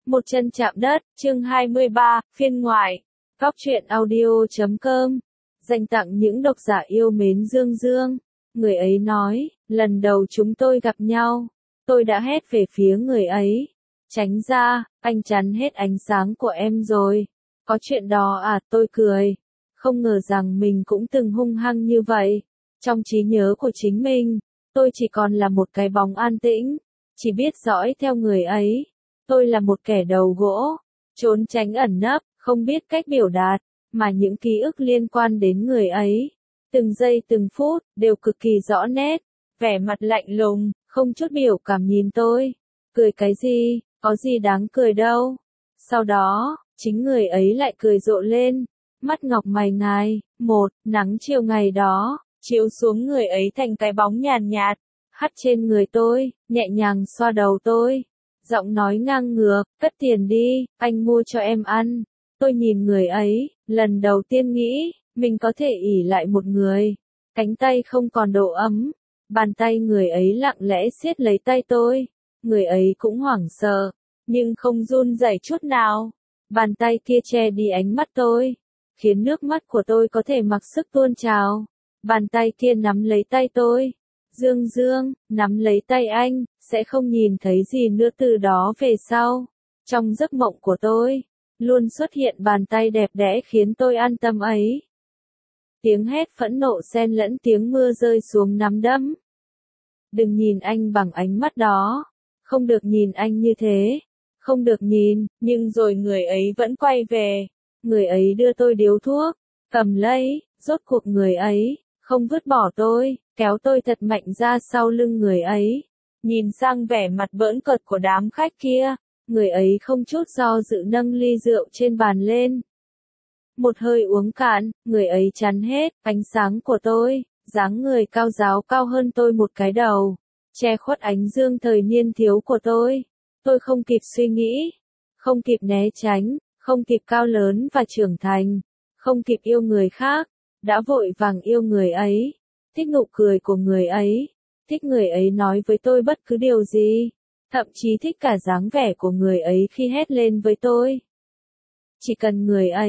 Một chân chạm đất, chương 23, phiên ngoại. Góc truyện audio.com. Dành tặng những độc giả yêu mến Dương Dương. Người ấy nói, lần đầu chúng tôi gặp nhau, tôi đã hét về phía người ấy. Tránh ra, anh chắn hết ánh sáng của em rồi. Có chuyện đó à, tôi cười. Không ngờ rằng mình cũng từng hung hăng như vậy. Trong trí nhớ của chính mình, tôi chỉ còn là một cái bóng an tĩnh, chỉ biết dõi theo người ấy. Tôi là một kẻ đầu gỗ, trốn tránh ẩn nấp, không biết cách biểu đạt, mà những ký ức liên quan đến người ấy, từng giây từng phút, đều cực kỳ rõ nét. Vẻ mặt lạnh lùng, không chút biểu cảm nhìn tôi. Cười cái gì, có gì đáng cười đâu. Sau đó, chính người ấy lại cười rộ lên. Mắt ngọc mày ngài, nắng chiều ngày đó, chiếu xuống người ấy thành cái bóng nhàn nhạt, hắt trên người tôi, nhẹ nhàng xoa đầu tôi. Giọng nói ngang ngược, cất tiền đi, anh mua cho em ăn. Tôi nhìn người ấy, lần đầu tiên nghĩ, mình có thể ỷ lại một người. Cánh tay không còn độ ấm. Bàn tay người ấy lặng lẽ siết lấy tay tôi. Người ấy cũng hoảng sợ, nhưng không run rẩy chút nào. Bàn tay kia che đi ánh mắt tôi, khiến nước mắt của tôi có thể mặc sức tuôn trào. Bàn tay kia nắm lấy tay tôi. Dương Dương, nắm lấy tay anh, sẽ không nhìn thấy gì nữa từ đó về sau. Trong giấc mộng của tôi, luôn xuất hiện bàn tay đẹp đẽ khiến tôi an tâm ấy. Tiếng hét phẫn nộ xen lẫn tiếng mưa rơi xuống nắm đấm. Đừng nhìn anh bằng ánh mắt đó. Không được nhìn anh như thế. Không được nhìn, nhưng rồi người ấy vẫn quay về. Người ấy đưa tôi điếu thuốc, cầm lấy, rốt cuộc người ấy không vứt bỏ tôi, kéo tôi thật mạnh ra sau lưng người ấy. Nhìn sang vẻ mặt bỡn cợt của đám khách kia, người ấy không chút do dự nâng ly rượu trên bàn lên. Một hơi uống cạn, người ấy chắn hết ánh sáng của tôi, dáng người cao ráo cao hơn tôi một cái đầu, che khuất ánh dương thời niên thiếu của tôi. Tôi không kịp suy nghĩ, không kịp né tránh, không kịp cao lớn và trưởng thành, không kịp yêu người khác, đã vội vàng yêu người ấy. Thích nụ cười của người ấy, thích người ấy nói với tôi bất cứ điều gì, thậm chí thích cả dáng vẻ của người ấy khi hét lên với tôi. Chỉ cần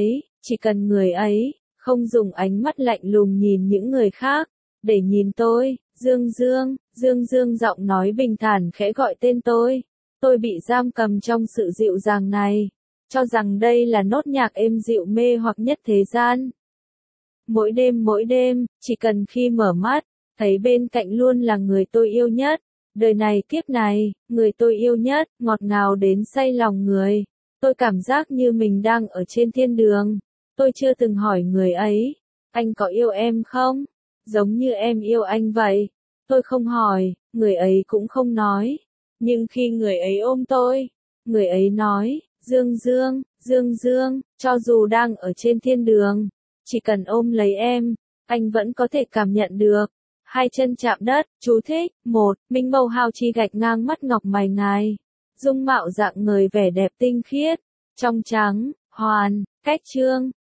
người ấy, không dùng ánh mắt lạnh lùng nhìn những người khác, để nhìn tôi. Dương Dương, Dương Dương giọng nói bình thản khẽ gọi tên tôi. Tôi bị giam cầm trong sự dịu dàng này, cho rằng đây là nốt nhạc êm dịu mê hoặc nhất thế gian. Mỗi đêm, chỉ cần khi mở mắt, thấy bên cạnh luôn là người tôi yêu nhất. Đời này kiếp này, người tôi yêu nhất, ngọt ngào đến say lòng người. Tôi cảm giác như mình đang ở trên thiên đường. Tôi chưa từng hỏi người ấy, anh có yêu em không? Giống như em yêu anh vậy. Tôi không hỏi, người ấy cũng không nói. Nhưng khi người ấy ôm tôi, người ấy nói, Dương Dương, Dương Dương, cho dù đang ở trên thiên đường, chỉ cần ôm lấy em, anh vẫn có thể cảm nhận được. Hai chân chạm đất, chú thích. Minh màu hào chi gạch ngang mắt ngọc mày ngài. Dung mạo dạng người vẻ đẹp tinh khiết, trong trắng, hoàn, cách trương,